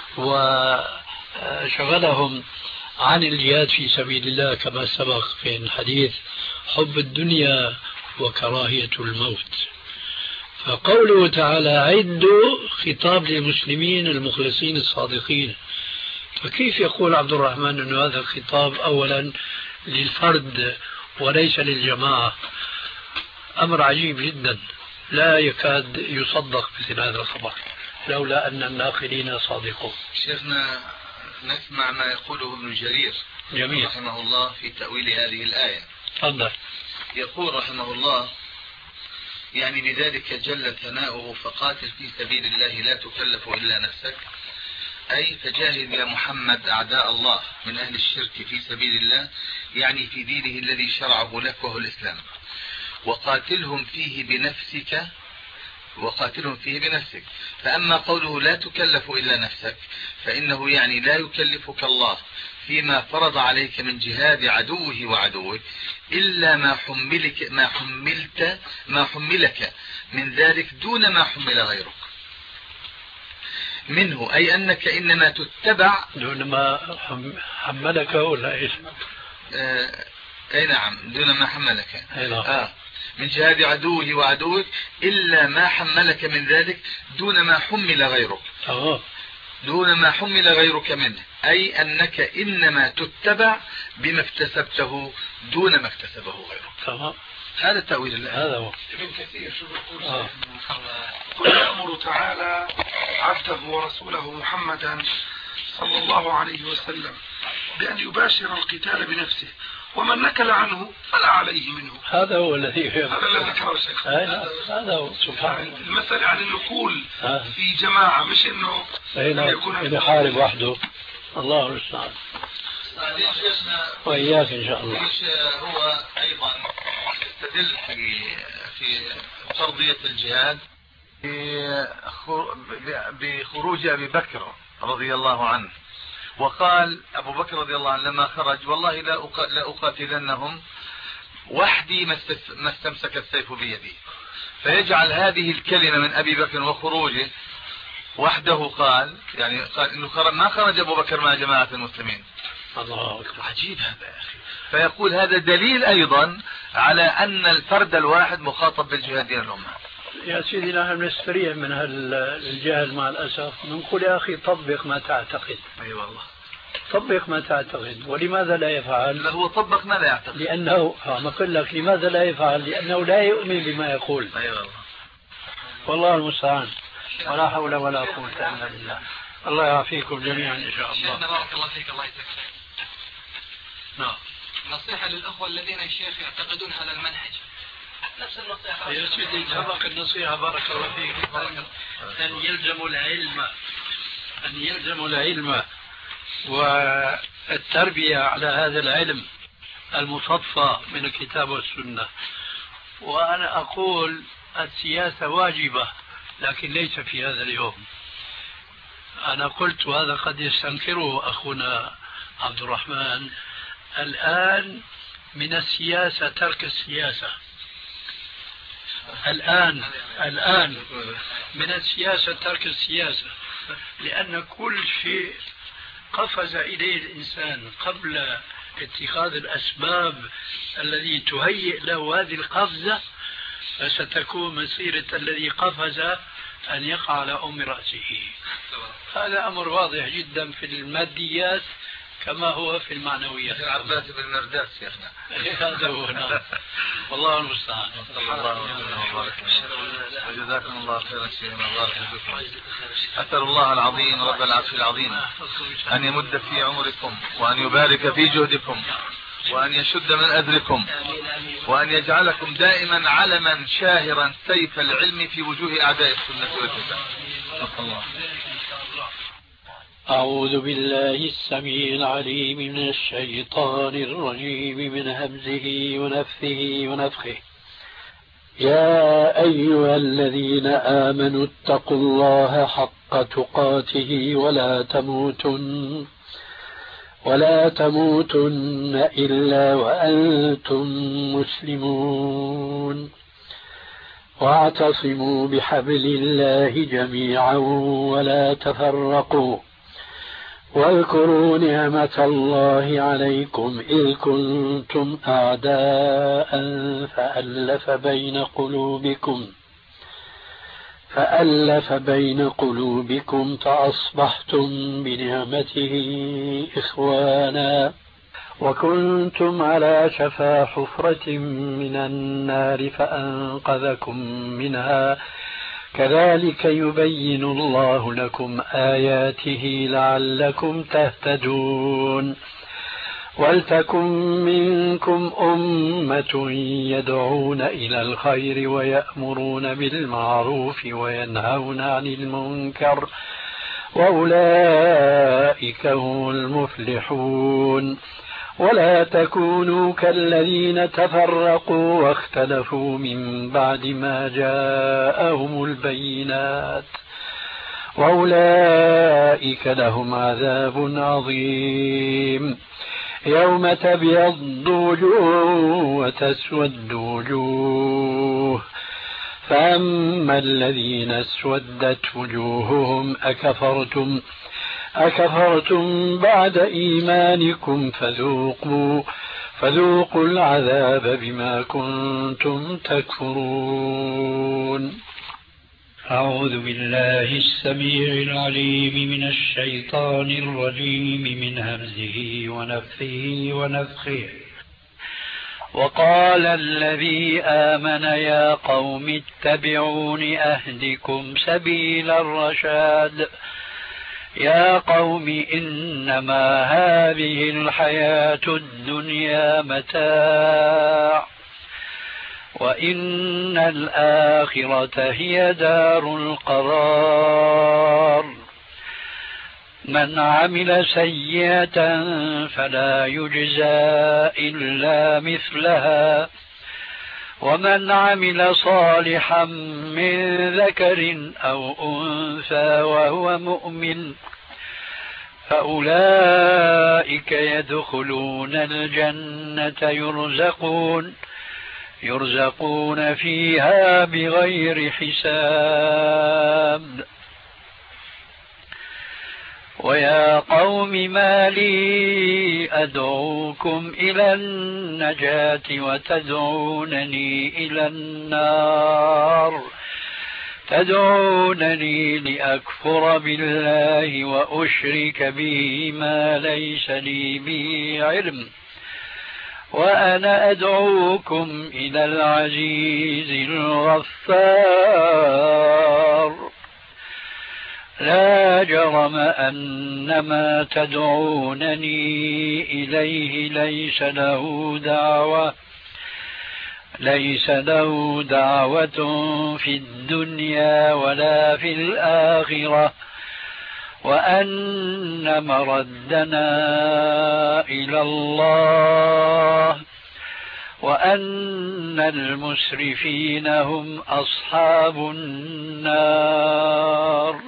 وشغلهم عن الجهاد في سبيل الله كما سبق في الحديث حب الدنيا وكراهية الموت. فقوله تعالى عدوا خطاب للمسلمين المخلصين الصادقين، فكيف يقول عبد الرحمن أن هذا الخطاب أولا للفرد وليس للجماعة؟ أمر عجيب جدا لا يكاد يصدق مثل هذا الخبر لولا أن الناقلين صادقون. شيخنا نسمع ما يقوله ابن جرير جميل رحمه الله في تأويل هذه الآية. تفضل. يقول رحمه الله يعني بذلك جل ثناؤه فقاتل في سبيل الله لا تكلف إلا نفسك، أي فجاهد يا محمد أعداء الله من أهل الشرك في سبيل الله، يعني في دينه الذي شرعه لك وهو الإسلام، وقاتلهم فيه بنفسك وقاتلهم فيه بنفسك. فأما قوله لا تكلف إلا نفسك فإنه يعني لا يكلفك الله فيما فرض عليك من جهاد عدوه وعدوك إلا ما حملك ما حملت ما حملك من ذلك دون ما حمل غيرك منه، أي أنك إنما تتبع دون ما حملك ولا إيش؟ آه أي نعم دون ما حملك نعم. آه من جهاد عدوه وعدوك إلا ما حملك من ذلك دون ما حمل غيرك أوه. دون ما حمل غيرك منه، أي أنك إنما تتبع بما اكتسبته دون ما اكتسبه غيرك. تمام. هذا التأويل الله. هذا هو. ابن كثير شو بيقول؟ آه. يأمر تعالى عبده ورسوله محمدا صلى الله عليه وسلم بأن يباشر القتال بنفسه، ومن نكل عنه فلا عليه منه. هذا هو الذي هذا الذي ذكره الشيخ. هذا هو سبحان الله. المسألة عن النقول في جماعة، مش إنه يكون يحارب وحده. الله المستعان. وإياك إن شاء الله. هو أيضا يستدل في في فرضية الجهاد بخروج أبي بكر رضي الله عنه، وقال أبو بكر رضي الله عنه لما خرج والله لا أقاتلنهم وحدي ما استمسك السيف بيدي، فيجعل هذه الكلمة من أبي بكر وخروجه وحده قال يعني قال إنه خرج ما خرج أبو بكر مع جماعة المسلمين. الله أكبر. عجيب هذا يا أخي. فيقول هذا دليل أيضا على أن الفرد الواحد مخاطب بالجهاد دين الأمة. يا سيدي نحن نستريح من هالجهل مع الأسف، نقول يا أخي طبق ما تعتقد. أي أيوة والله. طبق ما تعتقد. ولماذا لا يفعل؟ لا هو طبق ما لا يعتقد. لأنه ما أقول لك لماذا لا يفعل؟ لأنه لا يؤمن بما يقول. أي أيوة والله. والله المستعان. ولا حول ولا قوة إلا بالله. الله يعافيكم جميعا إن شاء الله. شيخنا بارك الله فيك. الله يجزاك خير. نعم. نصيحة للأخوة الذين الشيخ يعتقدون هذا المنهج. نفس النصيحة. يا سيدي سبق النصيحة بارك الله فيك أن يلزموا العلم أن يلزموا العلم والتربية على هذا العلم المصفى من الكتاب والسنة. وأنا أقول السياسة واجبة لكن ليس في هذا اليوم. أنا قلت وهذا قد يستنكره أخونا عبد الرحمن، الآن من السياسة ترك السياسة. الآن الآن من السياسة ترك السياسة، لأن كل شيء قفز إليه الإنسان قبل اتخاذ الأسباب الذي تهيئ له هذه القفزة، فستكون مسيرة الذي قفز أن يقع على أم رأسه. هذا أمر واضح جدا في الماديات كما هو في المعنويات. العباس بن مرداس شيخنا. هذا هو. نعم. والله المستعان. صلى الله وسلم وبارك وجزاكم الله خيرا شيخنا. بارك فيكم. أسأل الله العظيم رب العرش العظيم أن يمد في عمركم وأن يبارك في جهدكم وأن يشد من أذركم وأن يجعلكم دائما علما شاهرا سيف العلم في وجوه أعداء السنة والجماعة. أعوذ بالله السميع العليم من الشيطان الرجيم من همزه ونفثه ونفخه. يا أيها الذين آمنوا اتقوا الله حق تقاته ولا تموتن ولا تموتن إلا وأنتم مسلمون واعتصموا بحبل الله جميعا ولا تفرقوا واذكروا نعمة الله عليكم إذ كنتم أعداء فألف بين قلوبكم فألف بين قلوبكم فأصبحتم بنعمته إخوانا وكنتم على شفا حفرة من النار فأنقذكم منها كذلك يبين الله لكم آياته لعلكم تهتدون ولتكن منكم أمة يدعون إلى الخير ويأمرون بالمعروف وينهون عن المنكر وأولئك هم المفلحون ولا تكونوا كالذين تفرقوا واختلفوا من بعد ما جاءهم البينات وأولئك لهم عذاب عظيم يوم تبيض وجوه وتسود وجوه فأما الذين اسودت وجوههم أكفرتم أكفرتم بعد إيمانكم فذوقوا فذوقوا العذاب بما كنتم تكفرون. أعوذ بالله السميع العليم من الشيطان الرجيم من همزه ونفثه ونفخه. وقال الذي آمن يا قوم اتبعون أهدكم سبيل الرشاد يا قوم إنما هذه الحياة الدنيا متاع وإن الآخرة هي دار القرار من عمل سيئة فلا يجزى إلا مثلها ومن عمل صالحا من ذكر أو أنثى وهو مؤمن فأولئك يدخلون الجنة يرزقون يرزقون فيها بغير حساب. ويا قوم ما لي أدعوكم إلى النجاة وتدعونني إلى النار تدعونني لأكفر بالله وأشرك به ما ليس لي به علم وأنا أدعوكم إلى العزيز الغفار لا جرم أن ما تدعونني إليه ليس له دعوة ليس له دعوة في الدنيا ولا في الآخرة وأن مردنا إلى الله وأن المسرفين هم أصحاب النار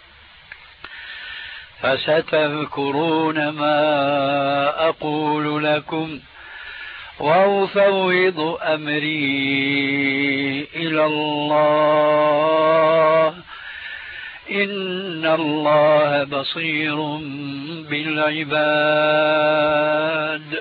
فستذكرون ما أقول لكم وأفوض أمري إلى الله إن الله بصير بالعباد.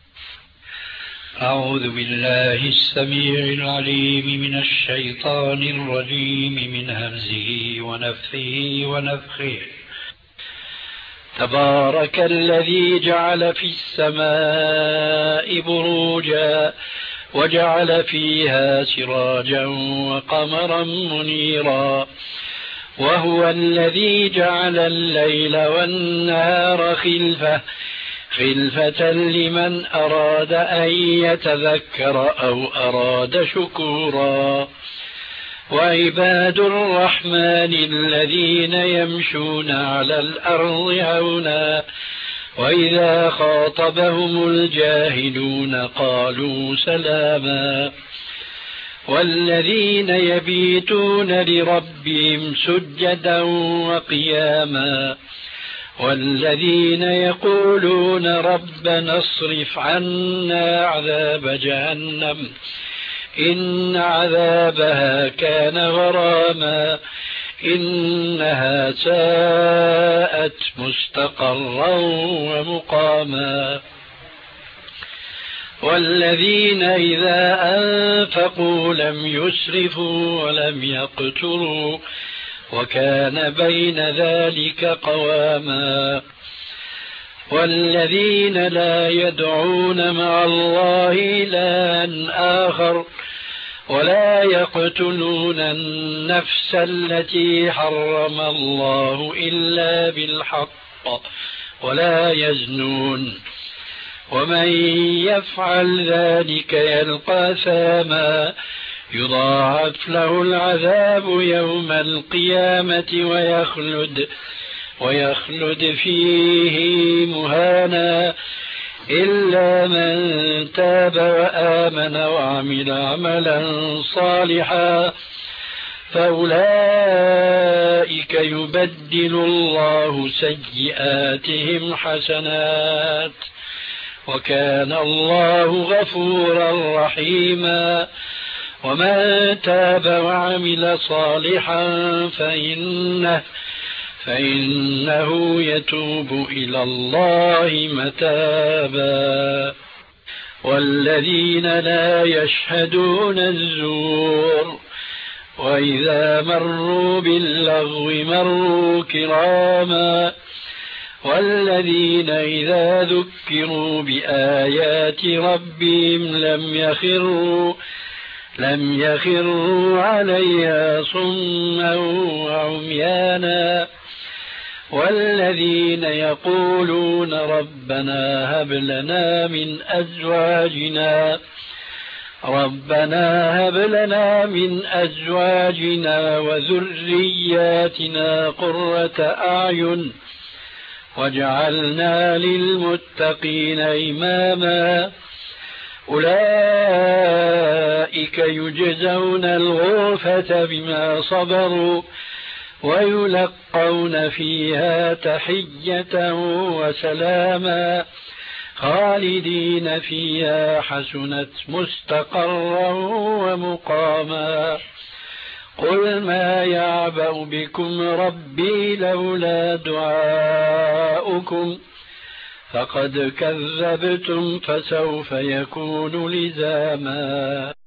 أعوذ بالله السميع العليم من الشيطان الرجيم من همزه ونفثه ونفخه. تبارك الذي جعل في السماء بروجا وجعل فيها سراجا وقمرا منيرا وهو الذي جعل الليل والنهار خلفة خلفة لمن أراد أن يتذكر أو أراد شكورا وعباد الرحمن الذين يمشون على الأرض هونا وإذا خاطبهم الجاهلون قالوا سلاما والذين يبيتون لربهم سجدا وقياما والذين يقولون ربنا اصرف عنا عذاب جهنم إن عذابها كان غراما إنها ساءت مستقرا ومقاما والذين إذا أنفقوا لم يسرفوا ولم يقتروا وكان بين ذلك قواما والذين لا يدعون مع الله إلها آخر ولا يقتلون النفس التي حرم الله إلا بالحق ولا يزنون ومن يفعل ذلك يلقى ثاما يضاعف له العذاب يوم القيامة ويخلد ويخلد فيه مهانا إلا من تاب وآمن وعمل عملا صالحا فأولئك يبدل الله سيئاتهم حسنات وكان الله غفورا رحيما ومن تاب وعمل صالحا فإنه فإنه يتوب إلى الله متابا والذين لا يشهدون الزور وإذا مروا باللغو مروا كراما والذين إذا ذكروا بآيات ربهم لم يخروا لم يخروا عليها صما وعميانا والذين يقولون ربنا هب لنا من أزواجنا ربنا هب لنا من أزواجنا وذرياتنا قرة أعين واجعلنا للمتقين إماما أولئك يجزون الغرفة بما صبروا ويلقون فيها تحية وسلاما خالدين فيها حسنت مستقرا ومقاما قل ما يعبأ بكم ربي لولا دعاؤكم فقد كذبتم فسوف يكون لزاما